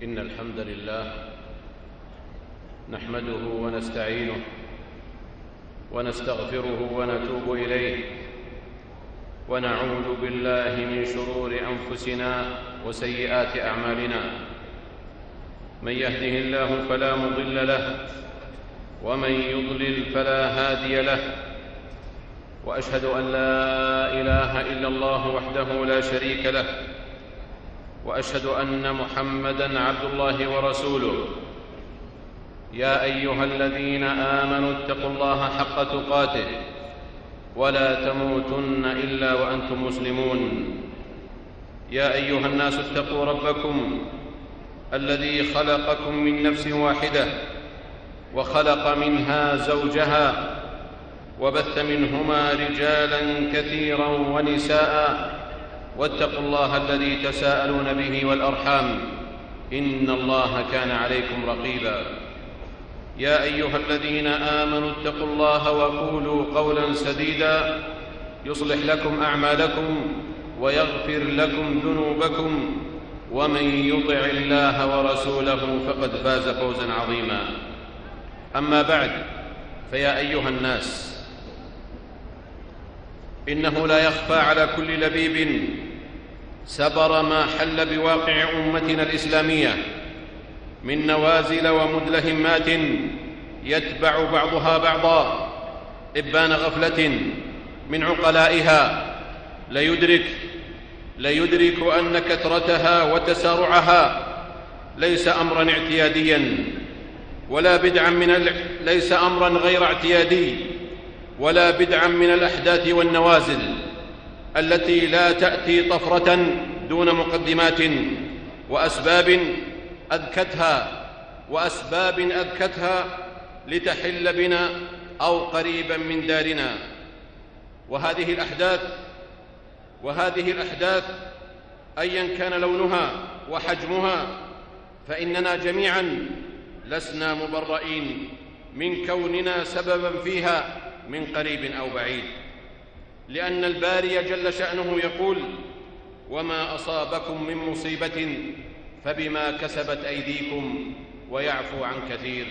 إن الحمد لله نحمده ونستعينه ونستغفره ونتوب إليه، ونعوذ بالله من شرور أنفسنا وسيئات أعمالنا. من يهده الله فلا مضل له، ومن يضلل فلا هادي له، وأشهد أن لا إله إلا الله وحده لا شريك له، وأشهد أن محمدًا عبد الله ورسوله. يا أيها الذين آمنوا اتقوا الله حق تقاته ولا تموتن إلا وأنتم مسلمون. يا أيها الناس اتقوا ربكم الذي خلقكم من نفس واحدة وخلق منها زوجها وبث منهما رجالاً كثيراً ونساءً، واتقوا الله الذي تساءلون به والأرحام، إن الله كان عليكم رقيباً. يا أيها الذين آمنوا اتقوا الله وقولوا قولاً سديداً يصلح لكم أعمالكم ويغفر لكم ذنوبكم، ومن يطع الله ورسوله فقد فاز فوزاً عظيماً. أما بعد، فيا أيها الناس، إنه لا يخفى على كل لبيب سبر ما حل بواقع أمتنا الإسلامية من نوازل ومدلهمات يتبع بعضها بعضا إبان غفلة من عقلائها. ليدرك أن كثرتها وتسارعها ليس أمرا اعتياديا ليس أمرا غير اعتيادي ولا بدعا من الأحداث والنوازل التي لا تأتي طفرة دون مقدمات وأسباب أذكتها لتحل بنا أو قريبا من دارنا. وهذه الأحداث أيا كان لونها وحجمها، فإننا جميعا لسنا مبرئين من كوننا سببا فيها من قريب أو بعيد، لأن الباري جل شأنه يقول: وما أصابكم من مصيبة فبما كسبت أيديكم ويعفو عن كثير.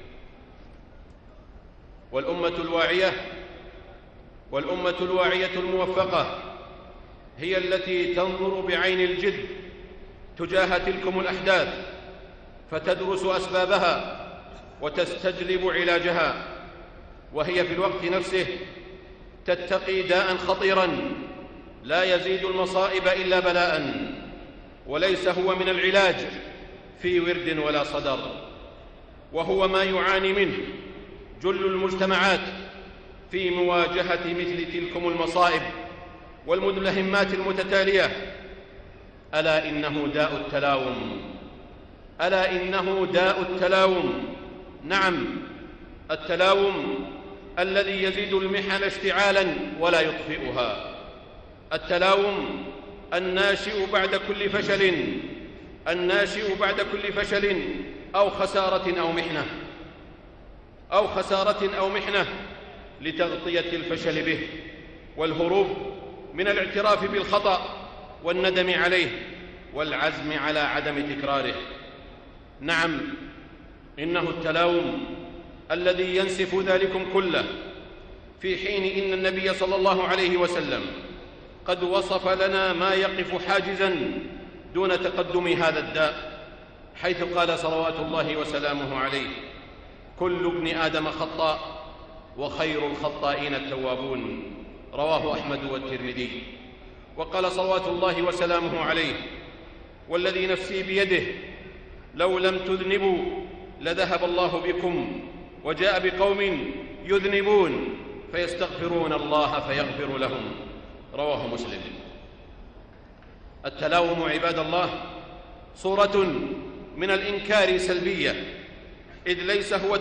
والأمة الواعية الموفقة هي التي تنظر بعين الجد تجاه تلكم الأحداث، فتدرس أسبابها وتستجلب علاجها، وهي في الوقت نفسه تتقي داءً خطيراً لا يزيد المصائب إلا بلاءً، وليس هو من العلاج في ورد ولا صدر، وهو ما يعاني منه جل المجتمعات في مواجهة مثل تلكم المصائب والمدلهمات المتتالية. ألا إنه داء التلاوم. نعم، التلاوم الذي يزيد المحن اشتعالاً ولا يطفئها. التلاوم الناشئ بعد كل فشل أو خسارة أو محنة لتغطية الفشل به والهروب من الاعتراف بالخطأ والندم عليه والعزم على عدم تكراره. نعم، إنه التلاوم الذي ينسف ذلكم كله، في حين إن النبي صلى الله عليه وسلم قد وصف لنا ما يقف حاجزاً دون تقدم هذا الداء، حيث قال صلوات الله وسلامه عليه: كل ابن آدم خطاء وخير الخطائين التوابون. رواه أحمد والترمذي. وقال صلوات الله وسلامه عليه: والذي نفسي بيده لو لم تذنبوا لذهب الله بكم وجاء بقوم يذنبون فيستغفرون الله فيغفر لهم. رواه مسلم. التلاوم عباد الله صورة من الإنكار سلبية، إذ ليس هو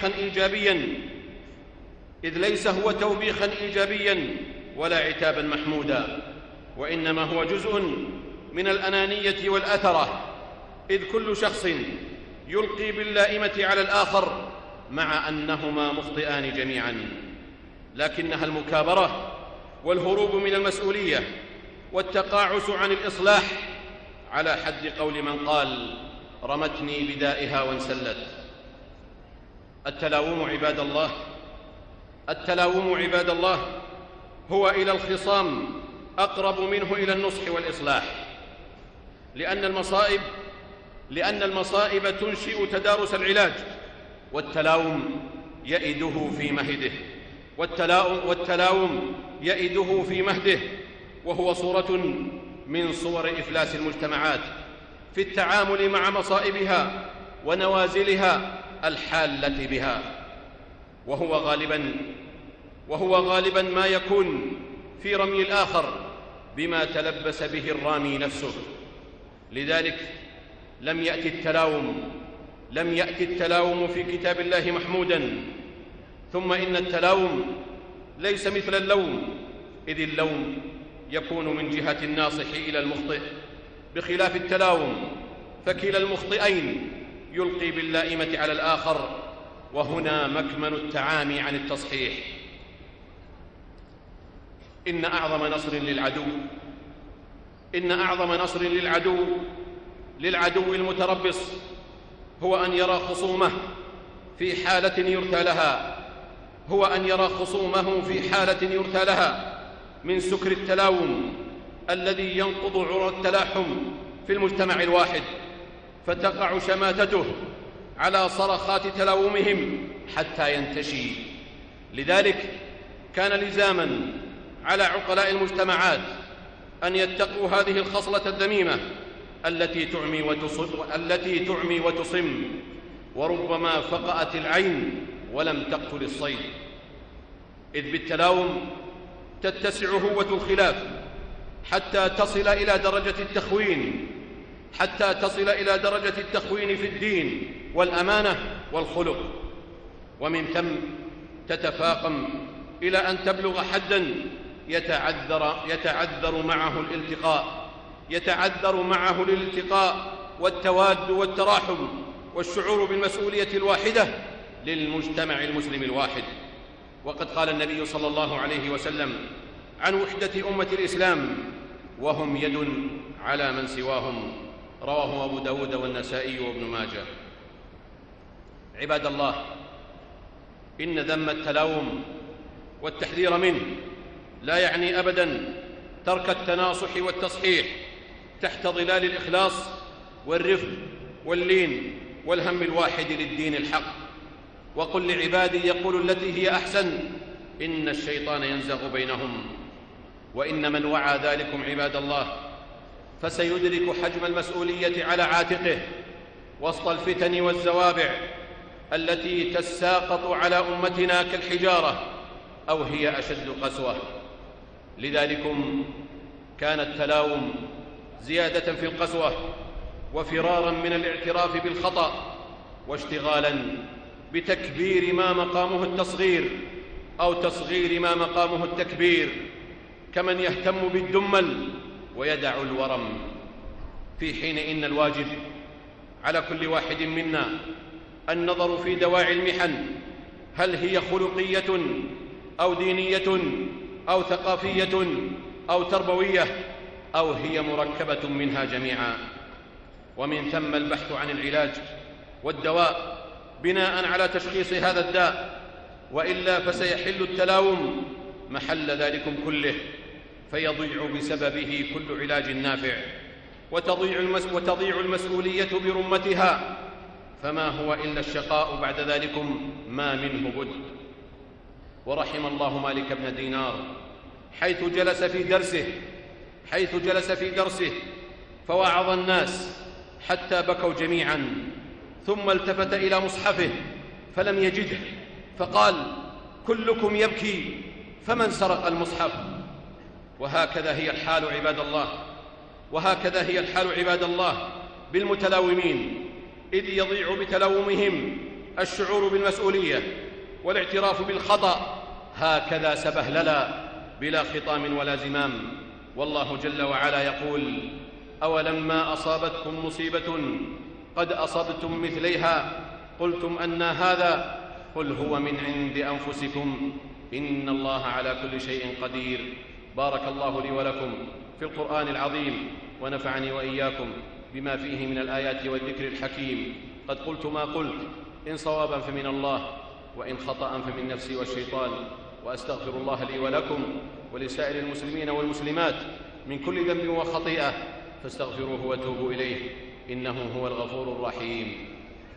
توبيخاً إيجابياً ولا عتاباً محموداً، وإنما هو جزء من الأنانية والأثرة، إذ كل شخص يلقي باللائمة على الآخر مع أنهما مخطئان جميعاً، لكنها المكابرة والهروب من المسؤولية والتقاعس عن الإصلاح، على حد قول من قال: رمتني بدائها وانسلت. التلاوم عباد الله، التلاوم عباد الله هو إلى الخصام أقرب منه إلى النصح والإصلاح، لأن المصائب تنشئ تدارس العلاج، والتلاوم يئده في مهده، والتلاوم يئده في مهده، وهو صورة من صور إفلاس المجتمعات في التعامل مع مصائبها ونوازلها الحالة بها، وهو غالبا ما يكون في رمي الآخر بما تلبس به الرامي نفسه. لذلك لم يأتي التلاوم في كتاب الله محمودا. ثم إن التلاوم ليس مثل اللوم، إذ اللوم يكون من جهة الناصح إلى المخطئ، بخلاف التلاوم فكلا المخطئين يلقي باللائمة على الآخر، وهنا مكمن التعامي عن التصحيح. إن أعظم نصر للعدو المتربص هو أن يرى خصومه في حالة يرثى لها من سكر التلاوم الذي ينقض عرى التلاحم في المجتمع الواحد، فتقع شماتته على صرخات تلاومهم حتى ينتشي. لذلك كان لزاما على عقلاء المجتمعات أن يتقوا هذه الخصلة الذميمة التي تعمي وتصم، وربما فقأت العين ولم تقتل الصيد، إذ بالتلاوم تتسع هوة الخلاف حتى تصل إلى درجة التخوين في الدين والأمانة والخلق، ومن ثم تتفاقم إلى أن تبلغ حداً يتعذر معه الالتقاء والتواد والتراحم والشعور بالمسؤولية الواحدة للمجتمع المسلم الواحد. وقد قال النبي صلى الله عليه وسلم عن وحدة أمة الإسلام: وهم يد على من سواهم. رواه أبو داود والنسائي وابن ماجه. عباد الله، إن ذم التلاوم والتحذير منه لا يعني أبداً ترك التناصح والتصحيح تحت ظلال الإخلاص والرفق واللين والهم الواحد للدين الحق. وقل لعبادي يقولوا التي هي أحسن إن الشيطان ينزغ بينهم. وإن من وعى ذلكم عباد الله فسيدرك حجم المسؤولية على عاتقه وسط الفتن والزوابع التي تساقط على أمتنا كالحجارة أو هي أشد قسوة. لذلكم كان التلاوم زيادة في القسوة وفرارا من الاعتراف بالخطأ، واشتغالا بتكبير ما مقامه التصغير أو تصغير ما مقامه التكبير، كمن يهتم بالدمل ويدع الورم، في حين إن الواجب على كل واحد منا النظر في دواعي المحن، هل هي خلقية أو دينية أو ثقافية أو تربوية أو هي مركبة منها جميعا، ومن ثم البحث عن العلاج والدواء بناء على تشخيص هذا الداء، وإلا فسيحل التلاوم محل ذلكم كله، فيضيع بسببه كل علاج نافع، وتضيع المسؤولية برمتها، فما هو إلا الشقاء بعد ذلكم ما منه بد. ورحم الله مالك بن دينار حيث جلس في درسه فوعظ الناس حتى بكوا جميعا، ثم التفت إلى مصحفه فلم يجده، فقال: كلكم يبكي، فمن سرق المصحف؟ وهكذا هي الحال عباد الله بالمتلاومين، إذ يضيع بتلاومهم الشعور بالمسؤولية والاعتراف بالخطأ، هكذا سبهللا بلا خطام ولا زمام. والله جل وعلا يقول: أولما أصابتكم مصيبة قد أصبتم مثليها قلتم أنى هذا قل هو من عند أنفسكم إن الله على كل شيء قدير. بارك الله لي ولكم في القرآن العظيم، ونفعني وإياكم بما فيه من الآيات والذكر الحكيم. قد قلت ما قلت، إن صوابا فمن الله، وإن خطأ فمن نفسي والشيطان، وأستغفر الله لي ولكم ولسائر المسلمين والمسلمات من كل ذنب وخطيئة، فاستغفروه وتوبوا إليه، إنه هو الغفور الرحيم.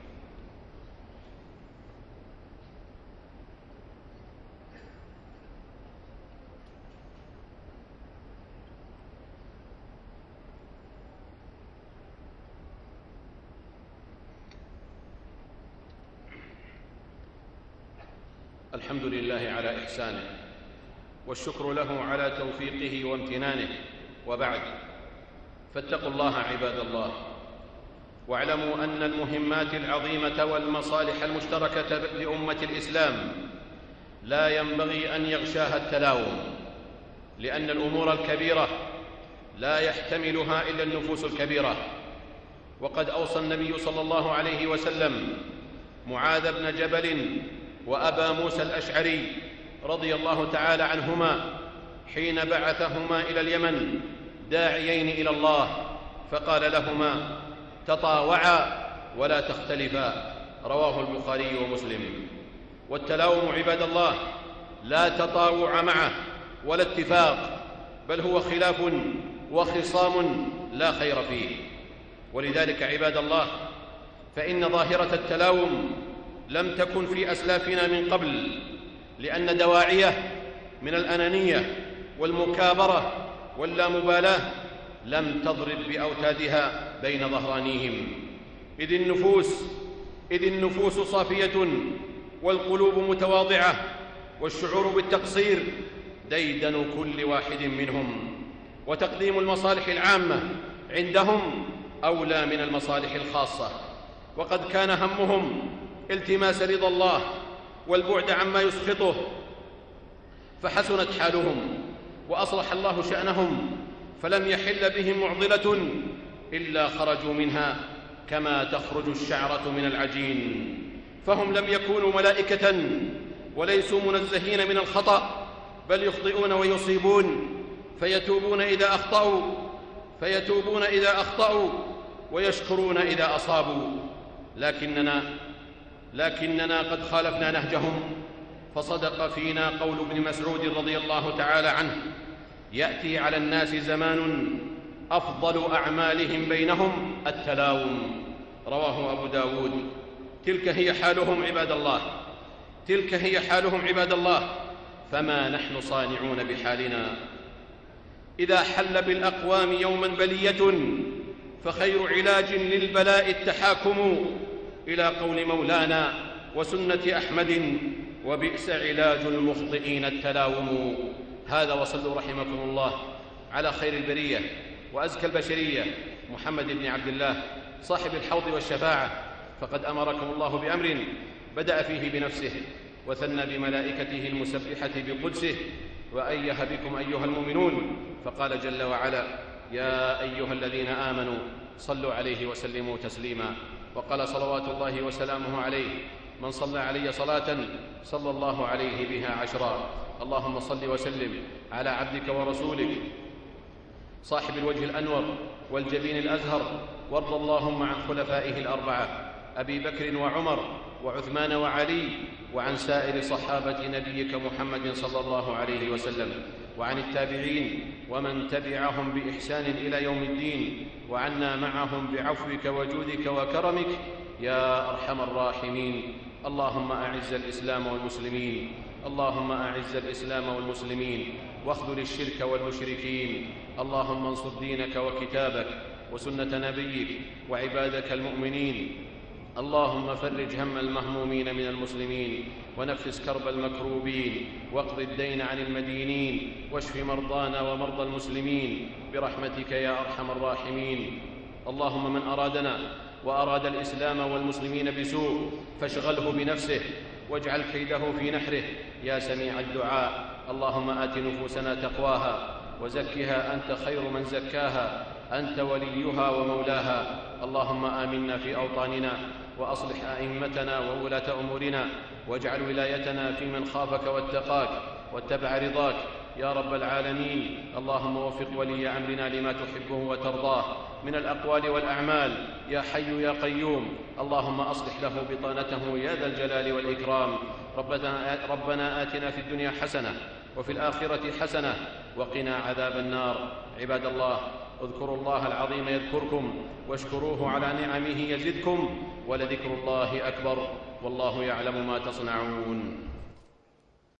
الحمد لله على إحسانه، والشكر له على توفيقه وامتنانه، وبعد، فاتقوا الله عباد الله، واعلموا أن المهمات العظيمة والمصالح المشتركة لأمة الإسلام لا ينبغي أن يغشاها التلاوم، لأن الأمور الكبيرة لا يحتملها إلا النفوس الكبيرة. وقد أوصى النبي صلى الله عليه وسلم معاذ بن جبل وأبا موسى الأشعري رضي الله تعالى عنهما حين بعثهما إلى اليمن داعيين إلى الله، فقال لهما: تطاوعا ولا تختلفا، رواه البخاري ومسلم. والتلاوم عباد الله لا تطاوع معه ولا اتفاق، بل هو خلاف وخصام لا خير فيه. ولذلك عباد الله، فإن ظاهرة التلاوم لم تكن في أسلافنا من قبل، لأن دواعيه من الأنانية والمكابرة واللامبالاة لم تضرب بأوتادها بين ظهرانيهم، إذ النفوس صافية والقلوب متواضعة، والشعور بالتقصير ديدن كل واحد منهم، وتقديم المصالح العامة عندهم أولى من المصالح الخاصة. وقد كان همهم التماس رضا الله والبعد عما يسخطه، فحسنت حالهم وأصلح الله شأنهم، فلم يحل بهم معضلة إلا خرجوا منها كما تخرج الشعرة من العجين. فهم لم يكونوا ملائكة وليسوا منزهين من الخطأ، بل يخطئون ويصيبون، فيتوبون إذا أخطأوا ويشكرون إذا أصابوا. لكننا قد خالفنا نهجهم، فصدق فينا قول ابن مسعود رضي الله تعالى عنه: يأتي على الناس زمان أفضل أعمالهم بينهم التلاوم، رواه أبو داود. تلك هي حالهم عباد الله، فما نحن صانعون بحالنا. إذا حل بالأقوام يوما بلية، فخير علاج للبلاء التحاكم إلى قول مولانا وسنة أحمد، وبئس علاج المخطئين التلاوم. هذا، وصلوا رحمكم الله على خير البرية وأزكى البشرية محمد بن عبد الله صاحب الحوض والشفاعة، فقد أمركم الله بأمر بدأ فيه بنفسه، وثنى بملائكته المسبحة بقدسه، وأيه بكم أيها المؤمنون، فقال جل وعلا: يا أيها الذين آمنوا صلوا عليه وسلموا تسليما. وقال صلوات الله وسلامه عليه: من صلى علي صلاة صلى الله عليه بها 10. اللهم صل وسلم على عبدك ورسولك صاحب الوجه الأنور والجبين الأزهر، وارض اللهم عن خلفائه الأربعة أبي بكر وعمر وعثمان وعلي، وعن سائر صحابة نبيك محمد صلى الله عليه وسلم، وعن التابعين ومن تبعهم بإحسان إلى يوم الدين، وعنا معهم بعفوك وجودك وكرمك يا أرحم الراحمين. اللهم أعز الإسلام والمسلمين واخذل الشرك والمشركين. اللهم انصر دينك وكتابك وسنة نبيك وعبادك المؤمنين. اللهم فرج هم المهمومين من المسلمين، ونفس كرب المكروبين، واقض الدين عن المدينين، واشف مرضانا ومرضى المسلمين برحمتك يا أرحم الراحمين. اللهم من أرادنا وأراد الإسلام والمسلمين بسوء فاشغله بنفسه، واجعل كيده في نحره يا سميع الدعاء. اللهم آت نفوسنا تقواها وزكها أنت خير من زكاها، أنت وليها ومولاها. اللهم آمنا في أوطاننا، وأصلح أئمتنا وولاة أمورنا، واجعل ولايتنا في من خافك واتقاك واتبع رضاك يا رب العالمين. اللهم وفق ولي أمرنا لما تحبه وترضاه، من الأقوال والأعمال يا حي يا قيوم. اللهم أصلح له بطانته يا ذا الجلال والإكرام. ربنا آتنا في الدنيا حسنة وفي الآخرة حسنة وقنا عذاب النار. عباد الله، اذكروا الله العظيم يذكركم، واشكروه على نعمه يزدكم، ولذكر الله أكبر، والله يعلم ما تصنعون.